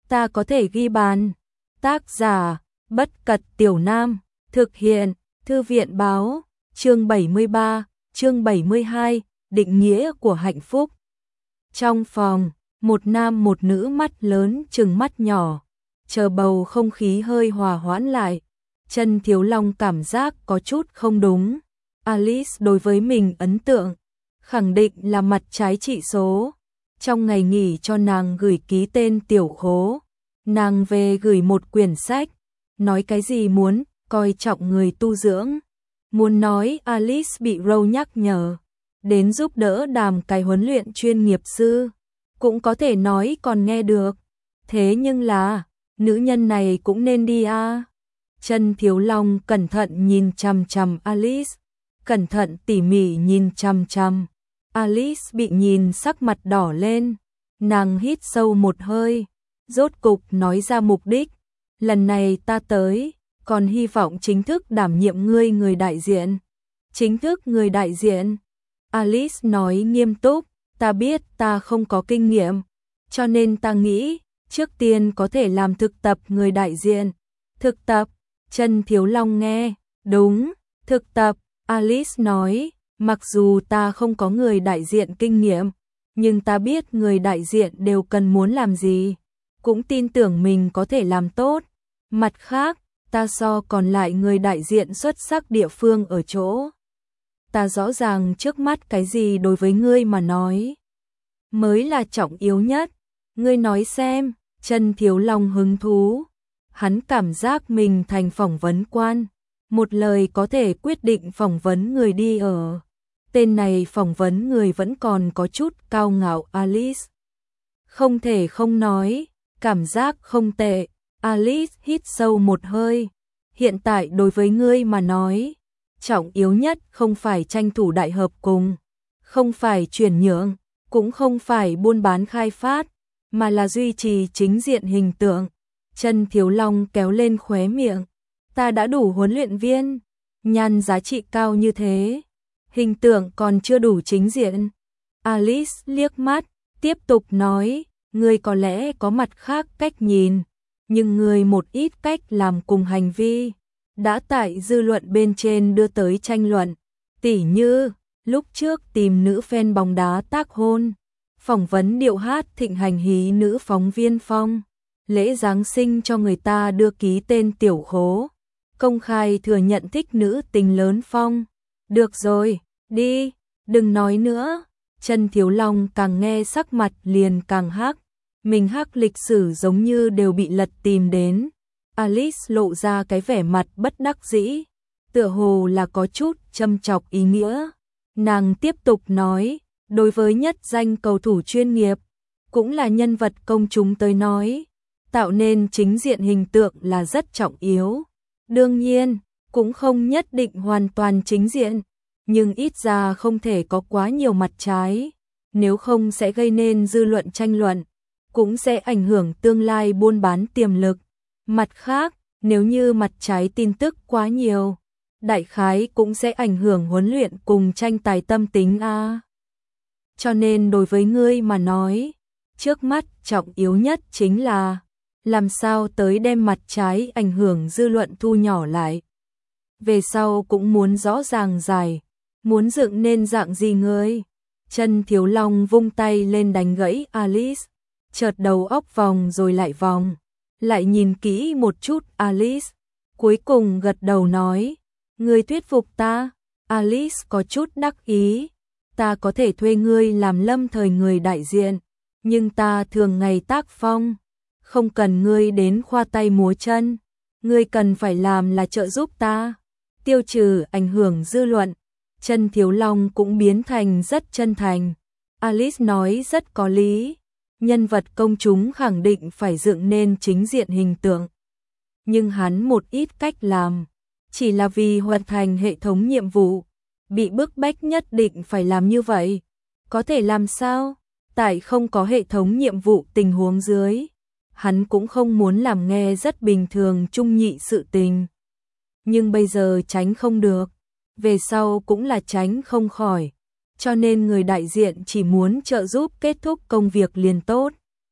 ta có thể ghi bàn. Tác giả, Bất Cật Tiểu Nam, thực hiện, Thư viện báo, chương 73, chương 72, định nghĩa của hạnh phúc. Trong phòng, một nam một nữ mắt lớn chừng mắt nhỏ, chờ bầu không khí hơi hòa hoãn lại. Trần Thiếu Long cảm giác có chút không đúng. Alice đối với mình ấn tượng, khẳng định là mặt trái trị số. Trong ngày nghỉ cho nàng gửi ký tên tiểu khố, nàng về gửi một quyển sách, nói cái gì muốn coi trọng người tu dưỡng. Muốn nói Alice bị Row nhắc nhở, đến giúp đỡ đàm cái huấn luyện chuyên nghiệp sư, cũng có thể nói còn nghe được. Thế nhưng là, nữ nhân này cũng nên đi à. Trần Thiếu Long cẩn thận nhìn chằm chằm Alice, cẩn thận tỉ mỉ nhìn chằm chằm. Alice bị nhìn sắc mặt đỏ lên, nàng hít sâu một hơi, rốt cục nói ra mục đích. Lần này ta tới, còn hy vọng chính thức đảm nhiệm ngươi người đại diện. Chính thức người đại diện? Alice nói nghiêm túc, ta biết ta không có kinh nghiệm, cho nên ta nghĩ, trước tiên có thể làm thực tập người đại diện. Thực tập? Trần Thiếu Long nghe, đúng, thực tập, Alice nói, mặc dù ta không có người đại diện kinh nghiệm, nhưng ta biết người đại diện đều cần muốn làm gì, cũng tin tưởng mình có thể làm tốt. Mặt khác, ta so còn lại người đại diện xuất sắc địa phương ở chỗ. Ta rõ ràng trước mắt cái gì đối với ngươi mà nói mới là trọng yếu nhất. Ngươi nói xem. Trần Thiếu Long hứng thú. Hắn cảm giác mình thành phỏng vấn quan, một lời có thể quyết định phỏng vấn người đi ở. Tên này phỏng vấn người vẫn còn có chút cao ngạo. Alice không thể không nói, cảm giác không tệ. Alice hít sâu một hơi. Hiện tại đối với ngươi mà nói, trọng yếu nhất không phải tranh thủ đại hợp cùng, không phải chuyển nhượng, cũng không phải buôn bán khai phát, mà là duy trì chính diện hình tượng. Trần Thiếu Long kéo lên khóe miệng. Ta đã đủ huấn luyện viên, nhan giá trị cao như thế, hình tượng còn chưa đủ chính diện. Alice liếc mắt, tiếp tục nói, ngươi có lẽ có mặt khác cách nhìn, nhưng ngươi một ít cách làm cùng hành vi đã tại dư luận bên trên đưa tới tranh luận. Tỉ như, lúc trước tìm nữ fan bóng đá tác hôn, phỏng vấn điệu hát thịnh hành hí nữ phóng viên Phong, lễ Giáng sinh cho người ta đưa ký tên tiểu khố, công khai thừa nhận thích nữ tình lớn Phong. Được rồi, đi, đừng nói nữa. Trần Thiếu Long càng nghe sắc mặt liền càng hắc, mình hắc lịch sử giống như đều bị lật tìm đến. Alice lộ ra cái vẻ mặt bất đắc dĩ, tựa hồ là có chút châm chọc ý nghĩa. Nàng tiếp tục nói, đối với nhất danh cầu thủ chuyên nghiệp, cũng là nhân vật công chúng tới nói, tạo nên chính diện hình tượng là rất trọng yếu. Đương nhiên, cũng không nhất định hoàn toàn chính diện, nhưng ít ra không thể có quá nhiều mặt trái, nếu không sẽ gây nên dư luận tranh luận, cũng sẽ ảnh hưởng tương lai buôn bán tiềm lực. Mặt khác, nếu như mặt trái tin tức quá nhiều, đại khái cũng sẽ ảnh hưởng huấn luyện cùng tranh tài tâm tính a. Cho nên đối với ngươi mà nói, trước mắt trọng yếu nhất chính là làm sao tới đem mặt trái ảnh hưởng dư luận thu nhỏ lại. Về sau cũng muốn rõ ràng dài, muốn dựng nên dạng gì ngươi. Trần Thiếu Long vung tay lên đánh gãy Alice, chợt đầu óc vòng rồi lại vòng, lại nhìn kỹ một chút Alice, cuối cùng gật đầu nói, ngươi thuyết phục ta. Alice có chút đắc ý, ta có thể thuê ngươi làm lâm thời người đại diện, nhưng ta thường ngày tác phong, không cần ngươi đến khoa tay múa chân, ngươi cần phải làm là trợ giúp ta, tiêu trừ ảnh hưởng dư luận. Trần Thiếu Long cũng biến thành rất chân thành. Alice nói rất có lý, nhân vật công chúng khẳng định phải dựng nên chính diện hình tượng. Nhưng hắn một ít cách làm, chỉ là vì hoàn thành hệ thống nhiệm vụ, bị bức bách nhất định phải làm như vậy. Có thể làm sao? Tại không có hệ thống nhiệm vụ tình huống dưới, hắn cũng không muốn làm nghe rất bình thường trung nhị sự tình. Nhưng bây giờ tránh không được, về sau cũng là tránh không khỏi, cho nên người đại diện chỉ muốn trợ giúp kết thúc công việc liền tốt.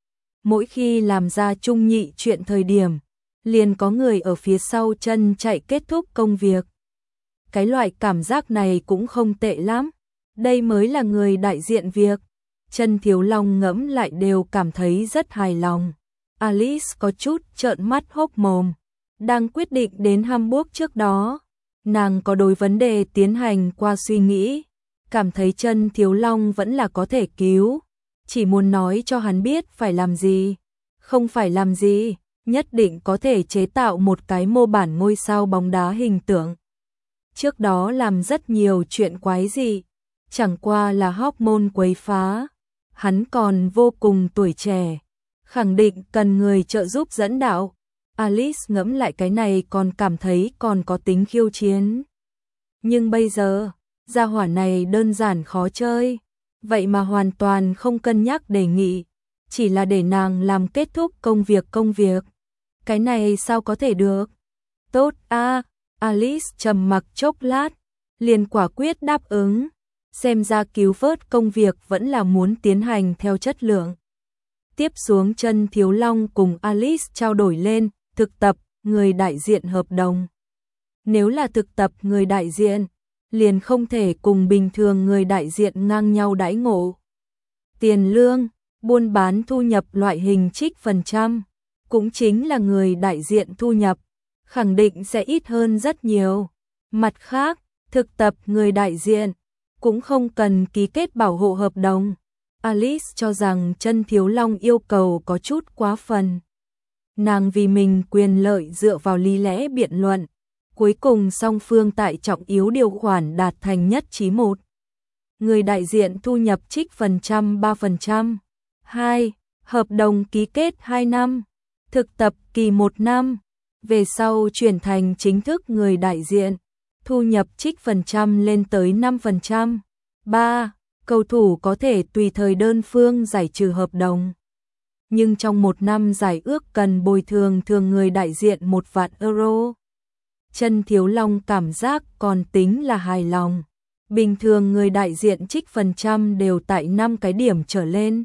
mỗi khi làm ra trung nhị chuyện thời điểm, liền có người ở phía sau chân chạy kết thúc công việc. Cái loại cảm giác này cũng không tệ lắm, đây mới là người đại diện việc. Chân Thiếu Long ngẫm lại đều cảm thấy rất hài lòng. Alice có chút trợn mắt hốc mồm. Đang quyết định đến Hamburg trước đó, nàng có đối vấn đề tiến hành qua suy nghĩ, cảm thấy Chân Thiếu Long vẫn là có thể cứu, chỉ muốn nói cho hắn biết phải làm gì, không phải làm gì, nhất định có thể chế tạo một cái mô bản ngôi sao bóng đá hình tượng. Trước đó làm rất nhiều chuyện quái dị, chẳng qua là hormone quấy phá, hắn còn vô cùng tuổi trẻ, khẳng định cần người trợ giúp dẫn đạo. Alice ngẫm lại cái này còn cảm thấy còn có tính khiêu chiến. Nhưng bây giờ, gia hỏa này đơn giản khó chơi, vậy mà hoàn toàn không cân nhắc đề nghị, chỉ là để nàng làm kết thúc công việc. Cái này sao có thể được? Tốt a, Alice trầm mặc chốc lát, liền quả quyết đáp ứng, xem ra cứu vớt công việc vẫn là muốn tiến hành theo chất lượng. Tiếp xuống Chân Thiếu Long cùng Alice trao đổi lên thực tập người đại diện hợp đồng. Nếu là thực tập người đại diện, liền không thể cùng bình thường người đại diện ngang nhau đãi ngộ. Tiền lương, buôn bán thu nhập loại hình trích phần trăm, cũng chính là người đại diện thu nhập, khẳng định sẽ ít hơn rất nhiều. Mặt khác, thực tập người đại diện cũng không cần ký kết bảo hộ hợp đồng. Alice cho rằng Chân Thiếu Long yêu cầu có chút quá phần. Nàng vì mình quyền lợi dựa vào lý lẽ biện luận, cuối cùng song phương tại trọng yếu điều khoản đạt thành nhất trí. 1. Người đại diện thu nhập trích phần trăm 3%. 2. Hợp đồng ký kết 2 năm, thực tập kỳ 1 năm, về sau chuyển thành chính thức người đại diện, thu nhập trích phần trăm lên tới 5%. 3. Cầu thủ có thể tùy thời đơn phương giải trừ hợp đồng. Nhưng trong 1 năm giải ước cần bồi thường người đại diện 1 vạn euro. Chân Thiếu Long cảm giác còn tính là hài lòng. Bình thường người đại diện trích phần trăm đều tại 5 cái điểm trở lên.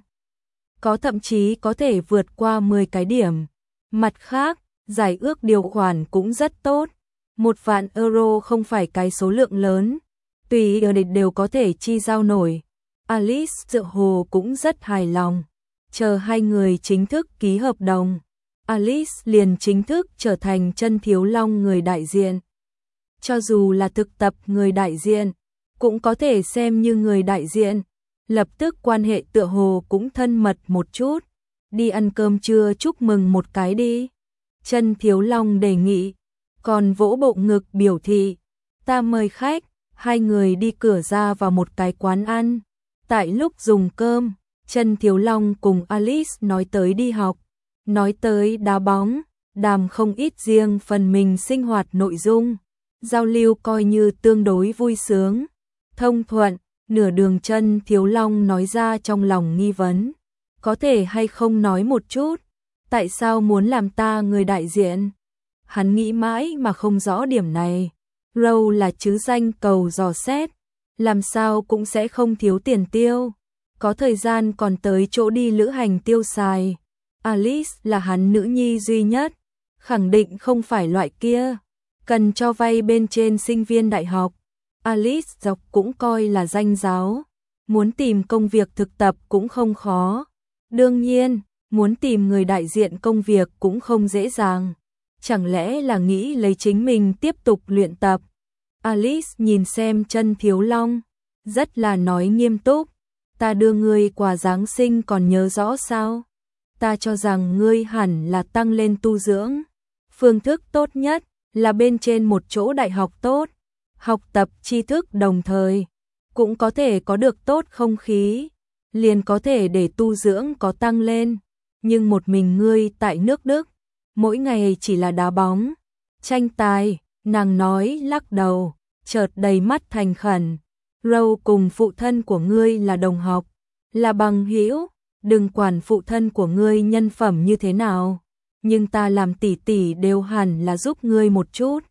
Có thậm chí có thể vượt qua 10 cái điểm. Mặt khác, giải ước điều khoản cũng rất tốt. 1 vạn euro không phải cái số lượng lớn, tùy ở địch đều có thể chi giao nổi. Alice tự hồ cũng rất hài lòng. Chờ hai người chính thức ký hợp đồng, Alice liền chính thức trở thành Chân Thiếu Long người đại diện. Cho dù là thực tập người đại diện, cũng có thể xem như người đại diện. Lập tức quan hệ tựa hồ cũng thân mật một chút. Đi ăn cơm trưa chúc mừng một cái đi. Chân Thiếu Long đề nghị, còn vỗ bộ ngực biểu thị, ta mời khách. Hai người đi cửa ra vào một cái quán ăn. Tại lúc dùng cơm, Chân Thiếu Long cùng Alice nói tới đi học, nói tới đá bóng, đàm không ít riêng phần mình sinh hoạt nội dung, giao lưu coi như tương đối vui sướng, thông thuận. Nửa đường Chân Thiếu Long nói ra trong lòng nghi vấn, có thể hay không nói một chút, tại sao muốn làm ta người đại diện? Hắn nghĩ mãi mà không rõ điểm này. Row là chứ danh cầu dò xét, làm sao cũng sẽ không thiếu tiền tiêu, có thời gian còn tới chỗ đi lữ hành tiêu xài. Alice là hắn nữ nhi duy nhất, khẳng định không phải loại kia, cần cho vay bên trên sinh viên đại học. Alice dọc cũng coi là danh giáo, muốn tìm công việc thực tập cũng không khó. Đương nhiên, muốn tìm người đại diện công việc cũng không dễ dàng. Chẳng lẽ là nghĩ lấy chính mình tiếp tục luyện tập? Alice nhìn xem Chân Thiếu Long, rất là nói nghiêm túc. Ta đưa ngươi quà Giáng sinh còn nhớ rõ sao? Ta cho rằng ngươi hẳn là tăng lên tu dưỡng. Phương thức tốt nhất là bên trên một chỗ đại học tốt, học tập tri thức đồng thời, cũng có thể có được tốt không khí, liền có thể để tu dưỡng có tăng lên. Nhưng một mình ngươi tại nước Đức, mỗi ngày chỉ là đá bóng, tranh tài, nàng nói lắc đầu, chợt đầy mắt thành khẩn. Row cùng phụ thân của ngươi là đồng học, là bằng hữu, đừng quản phụ thân của ngươi nhân phẩm như thế nào, nhưng ta làm tỷ tỷ đều hẳn là giúp ngươi một chút.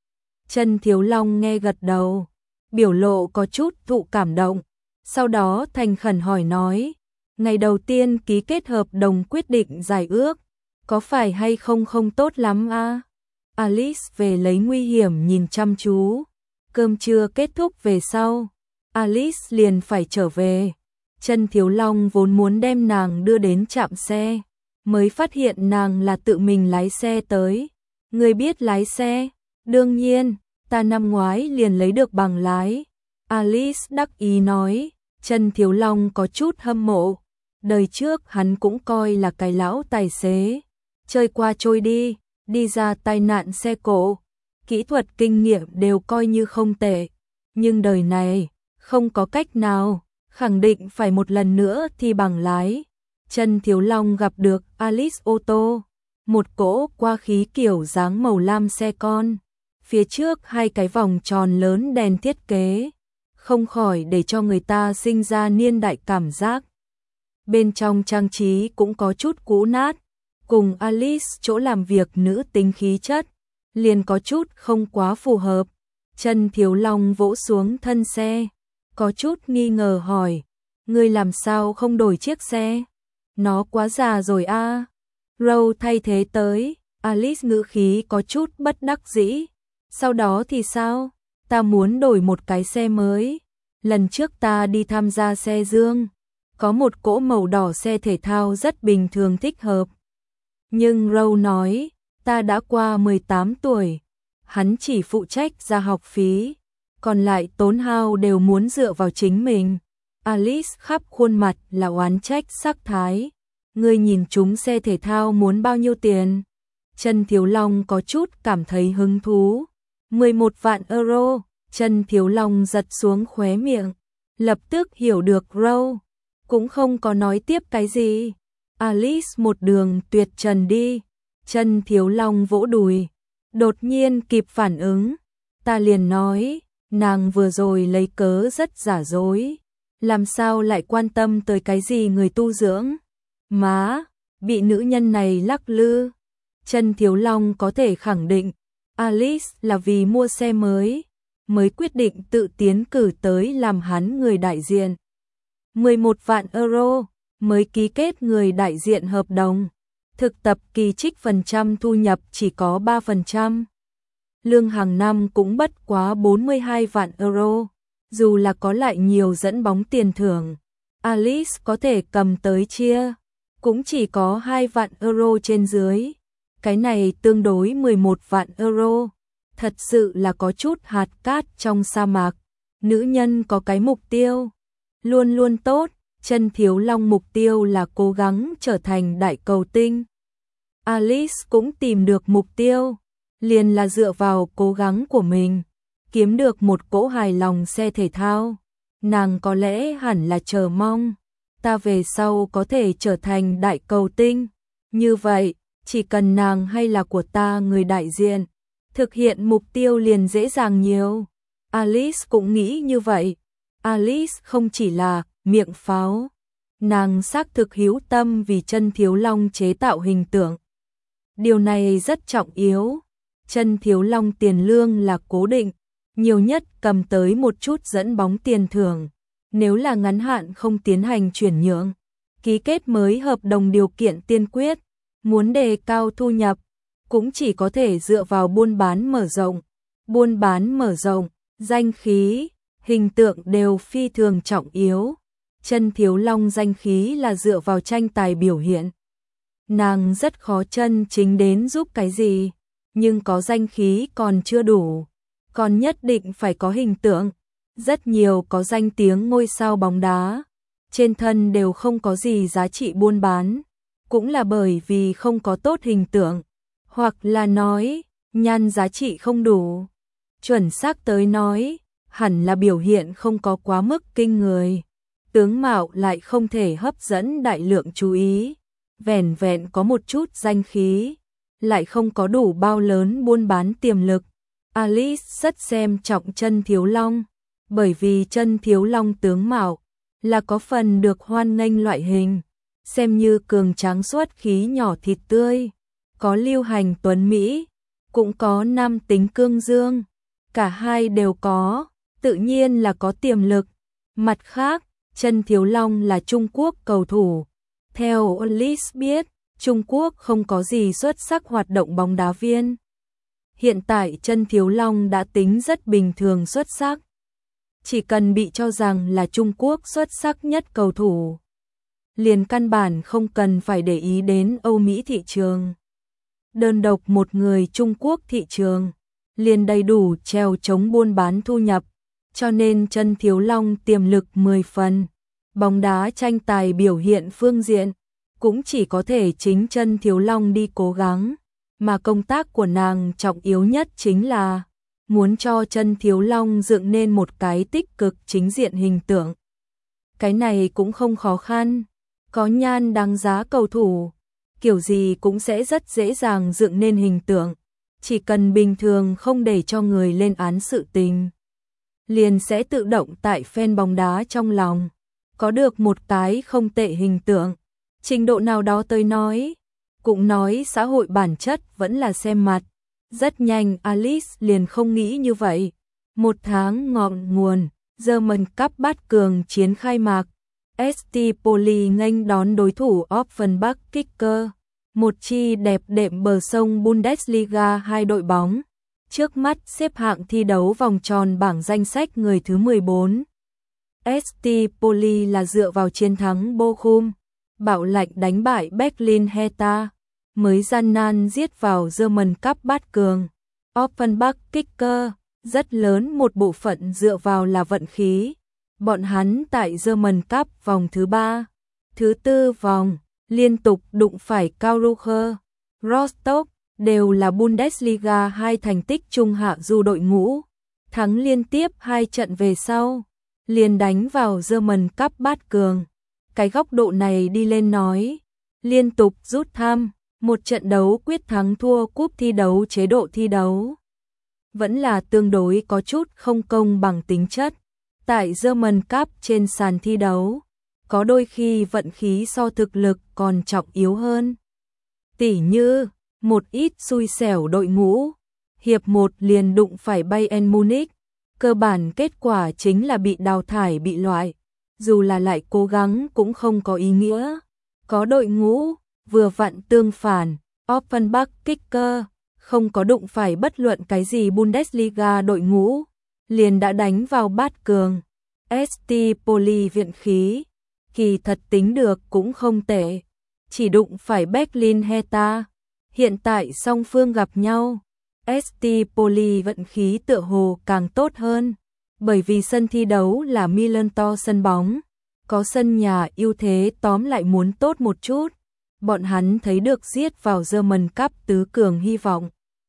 Chân Thiếu Long nghe gật đầu, biểu lộ có chút thụ cảm động, sau đó thành khẩn hỏi nói, Ngày đầu tiên ký kết hợp đồng quyết định giải ước, có phải hay không không tốt lắm à? Alice về lấy nguy hiểm nhìn chăm chú. Cơm trưa kết thúc về sau, Alice liền phải trở về. Chân Thiếu Long vốn muốn đem nàng đưa đến trạm xe, mới phát hiện nàng là tự mình lái xe tới. Người biết lái xe? Đương nhiên, ta năm ngoái liền lấy được bằng lái. Alice đắc ý nói. Chân Thiếu Long có chút hâm mộ. Đời trước hắn cũng coi là cái lão tài xế. Chơi qua trôi đi, đi ra tai nạn xe cộ. Kỹ thuật kinh nghiệm đều coi như không tệ. Nhưng đời này, không có cách nào, khẳng định phải một lần nữa thi bằng lái. Chân Thiếu Long gặp được Alice ô tô. Một cỗ qua khí kiểu dáng màu lam xe con. Phía trước hai cái vòng tròn lớn đèn thiết kế. Không khỏi để cho người ta sinh ra niên đại cảm giác. Bên trong trang trí cũng có chút cũ nát. Cùng Alice chỗ làm việc nữ tính khí chất, liền có chút không quá phù hợp. Chân Thiếu Long vỗ xuống thân xe, có chút nghi ngờ hỏi, ngươi làm sao không đổi chiếc xe? Nó quá già rồi a. Râu thay thế tới, Alice ngữ khí có chút bất đắc dĩ. Sau đó thì sao? Ta muốn đổi một cái xe mới. Lần trước ta đi tham gia xe dương, có một cỗ màu đỏ xe thể thao rất bình thường thích hợp. Nhưng Râu nói, ta đã qua 18 tuổi, hắn chỉ phụ trách ra học phí, còn lại tốn hao đều muốn dựa vào chính mình. Alice khắp khuôn mặt là oán trách sắc thái. Ngươi nhìn chúng xe thể thao muốn bao nhiêu tiền? Chân Thiếu Long có chút cảm thấy hứng thú. 11 vạn euro. Chân Thiếu Long giật xuống khóe miệng, lập tức hiểu được Râu, cũng không có nói tiếp cái gì. Alice một đường tuyệt trần đi. Chân Thiếu Long vỗ đùi, đột nhiên kịp phản ứng. Ta liền nói, nàng vừa rồi lấy cớ rất giả dối, làm sao lại quan tâm tới cái gì người tu dưỡng. Má, bị nữ nhân này lắc lư. Chân Thiếu Long có thể khẳng định, Alice là vì mua xe mới quyết định tự tiến cử tới làm hắn người đại diện. 11 vạn euro mới ký kết người đại diện hợp đồng. Thực tập kỳ trích phần trăm thu nhập chỉ có 3%. Lương hàng năm cũng bất quá 42 vạn euro. Dù là có lại nhiều dẫn bóng tiền thưởng, Alice có thể cầm tới chia, cũng chỉ có 2 vạn euro trên dưới. Cái này tương đối 11 vạn euro. Thật sự là có chút hạt cát trong sa mạc. Nữ nhân có cái mục tiêu luôn luôn tốt. Chân Thiếu Long mục tiêu là cố gắng trở thành đại cầu tinh. Alice cũng tìm được mục tiêu, liền là dựa vào cố gắng của mình, kiếm được một cỗ hài lòng xe thể thao. Nàng có lẽ hẳn là chờ mong, ta về sau có thể trở thành đại cầu tinh. Như vậy, chỉ cần nàng hay là của ta người đại diện, thực hiện mục tiêu liền dễ dàng nhiều. Alice cũng nghĩ như vậy. Alice không chỉ là miệng pháo, nàng xác thực hiếu tâm vì Chân Thiếu Long chế tạo hình tượng. Điều này rất trọng yếu. Chân Thiếu Long tiền lương là cố định, nhiều nhất cầm tới một chút dẫn bóng tiền thưởng. Nếu là ngắn hạn không tiến hành chuyển nhượng, ký kết mới hợp đồng điều kiện tiên quyết, muốn đề cao thu nhập, cũng chỉ có thể dựa vào buôn bán mở rộng. Buôn bán mở rộng, danh khí, hình tượng đều phi thường trọng yếu. Chân Thiếu Long danh khí là dựa vào tranh tài biểu hiện. Nàng rất khó chân chính đến giúp cái gì, nhưng có danh khí còn chưa đủ, còn nhất định phải có hình tượng. Rất nhiều có danh tiếng ngôi sao bóng đá, trên thân đều không có gì giá trị buôn bán, cũng là bởi vì không có tốt hình tượng, hoặc là nói, nhan giá trị không đủ. Chuẩn xác tới nói, hẳn là biểu hiện không có quá mức kinh người, tướng mạo lại không thể hấp dẫn đại lượng chú ý, vẻn vẹn có một chút danh khí, lại không có đủ bao lớn buôn bán tiềm lực. Alice rất xem trọng Chân Thiếu Long, bởi vì Chân Thiếu Long tướng mạo là có phần được hoan nghênh loại hình, xem như cường tráng xuất khí nhỏ thịt tươi, có lưu hành tuấn Mỹ, cũng có nam tính cương dương, cả hai đều có, tự nhiên là có tiềm lực. Mặt khác, Chân Thiếu Long là Trung Quốc cầu thủ. Theo Alice biết, Trung Quốc không có gì xuất sắc hoạt động bóng đá viên. Hiện tại Chân Thiếu Long đã tính rất bình thường xuất sắc. Chỉ cần bị cho rằng là Trung Quốc xuất sắc nhất cầu thủ, liền căn bản không cần phải để ý đến Âu Mỹ thị trường. Đơn độc một người Trung Quốc thị trường, liền đầy đủ treo chống buôn bán thu nhập, cho nên Chân Thiếu Long tiềm lực 10 phần. Bóng đá tranh tài biểu hiện phương diện, cũng chỉ có thể chính Chân Thiếu Long đi cố gắng, mà công tác của nàng trọng yếu nhất chính là muốn cho Chân Thiếu Long dựng nên một cái tích cực chính diện hình tượng. Cái này cũng không khó khăn, có nhan đáng giá cầu thủ, kiểu gì cũng sẽ rất dễ dàng dựng nên hình tượng, chỉ cần bình thường không để cho người lên án sự tình, liền sẽ tự động tại fan bóng đá trong lòng có được một cái không tệ hình tượng. Trình độ nào đó tới nói, cũng nói xã hội bản chất vẫn là xem mặt. Rất nhanh Alice liền không nghĩ như vậy. Một tháng ngọn nguồn, German Cup bát cường chiến khai mạc. ST Poli nghênh đón đối thủ Offenbach Kicker, một chi đẹp đệm bờ sông Bundesliga 2 đội bóng. Trước mắt xếp hạng thi đấu vòng tròn bảng danh sách người thứ 14. ST Poli là dựa vào chiến thắng Bochum, bạo lệnh đánh bại Berlin Hertha, mới gian nan giết vào German Cup bát cường. Offenbach Kicker, rất lớn một bộ phận dựa vào là vận khí. Bọn hắn tại German Cup vòng thứ 3, thứ 4 vòng, liên tục đụng phải Karlsruhe, Rostock, đều là Bundesliga 2 thành tích trung hạ du đội ngũ. Thắng liên tiếp 2 trận về sau, liền đánh vào German Cup bát cường. Cái góc độ này đi lên nói, liên tục rút thăm, một trận đấu quyết thắng thua cúp thi đấu chế độ thi đấu. Vẫn là tương đối có chút không công bằng tính chất. Tại German Cup trên sàn thi đấu, có đôi khi vận khí so thực lực còn trọng yếu hơn. Tỉ như, một ít xui xẻo đội ngũ, hiệp 1 liền đụng phải Bayern Munich, cơ bản kết quả chính là bị đào thải bị loại, dù là lại cố gắng cũng không có ý nghĩa. Có đội ngũ, vừa vặn tương phản, Offenbach Kicker, không có đụng phải bất luận cái gì Bundesliga đội ngũ, liền đã đánh vào bát cường. ST Poli viện khí, kỳ thật tính được cũng không tệ, chỉ đụng phải Berlin Hertha. Hiện tại song phương gặp nhau, ST Poli vận khí tựa hồ càng tốt hơn, bởi vì sân thi đấu là Millantor sân bóng, có sân nhà ưu thế tóm lại muốn tốt một chút, bọn hắn thấy được giết vào German Cup tứ cường hy vọng.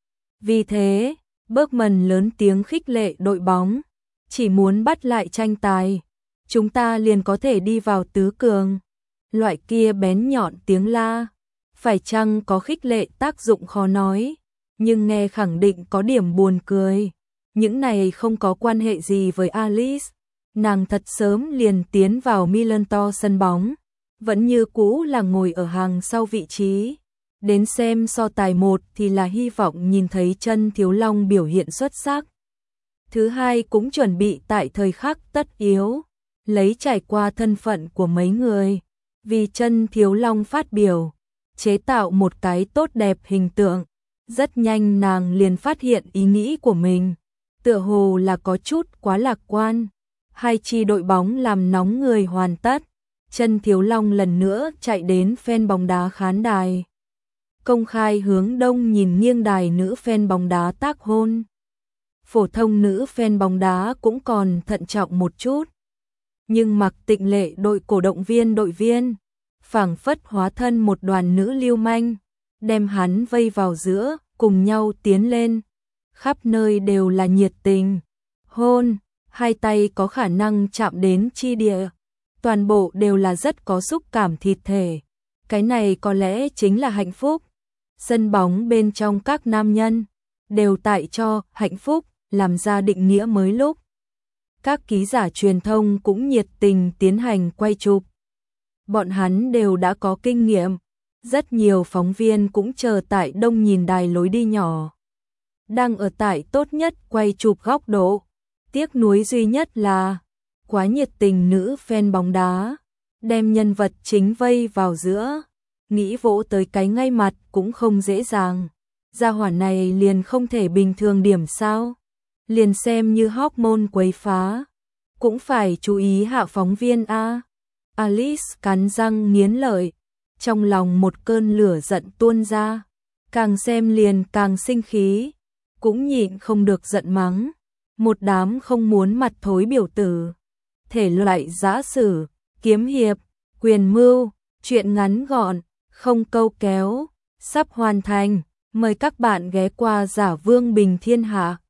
Vì thế, Bergman lớn tiếng khích lệ đội bóng, chỉ muốn bắt lại tranh tài, chúng ta liền có thể đi vào tứ cường. Loại kia bén nhọn tiếng la, phải chăng có khích lệ tác dụng khó nói, nhưng nghe khẳng định có điểm buồn cười. Những này không có quan hệ gì với Alice, nàng thật sớm liền tiến vào Millantor sân bóng, vẫn như cũ là ngồi ở hàng sau vị trí. Đến xem so tài 1 thì là hy vọng nhìn thấy Chân Thiếu Long biểu hiện xuất sắc. Thứ hai cũng chuẩn bị tại thời khắc tất yếu, lấy trải qua thân phận của mấy người, vì Chân Thiếu Long phát biểu, chế tạo một cái tốt đẹp hình tượng. Rất nhanh nàng liền phát hiện ý nghĩ của mình, tựa hồ là có chút quá lạc quan. Hai chi đội bóng làm nóng người hoàn tất, Chân Thiếu Long lần nữa chạy đến fan bóng đá khán đài. Công khai hướng đông nhìn nghiêng đài nữ fan bóng đá tác hôn. Phổ thông nữ fan bóng đá cũng còn thận trọng một chút. Nhưng Mặc Tịnh Lệ đội cổ động viên đội viên, phảng phất hóa thân một đoàn nữ lưu manh, đem hắn vây vào giữa, cùng nhau tiến lên. Khắp nơi đều là nhiệt tình, hôn, hai tay có khả năng chạm đến chi địa. Toàn bộ đều là rất có xúc cảm thịt thể. Cái này có lẽ chính là hạnh phúc. Sân bóng bên trong các nam nhân đều tại cho hạnh phúc làm ra định nghĩa mới lúc. Các ký giả truyền thông cũng nhiệt tình tiến hành quay chụp. Bọn hắn đều đã có kinh nghiệm. Rất nhiều phóng viên cũng chờ tại đông nhìn đài lối đi nhỏ. Đang ở tại tốt nhất quay chụp góc độ. Tiếc nuối duy nhất là quá nhiệt tình nữ fan bóng đá, đem nhân vật chính vây vào giữa, nghĩ vỗ tới cái ngay mặt cũng không dễ dàng. Gia hỏa này liền không thể bình thường điểm sao? Liền xem như hormone quấy phá, cũng phải chú ý hạ phóng viên a. Alice cắn răng nghiến lợi, trong lòng một cơn lửa giận tuôn ra, càng xem liền càng sinh khí, cũng nhịn không được giận mắng. Một đám không muốn mặt thối biểu tử, thể loại giã sử, kiếm hiệp, quyền mưu, truyện ngắn gọn, không câu kéo, sắp hoàn thành, mời các bạn ghé qua Giả Vương Bình Thiên Hạ.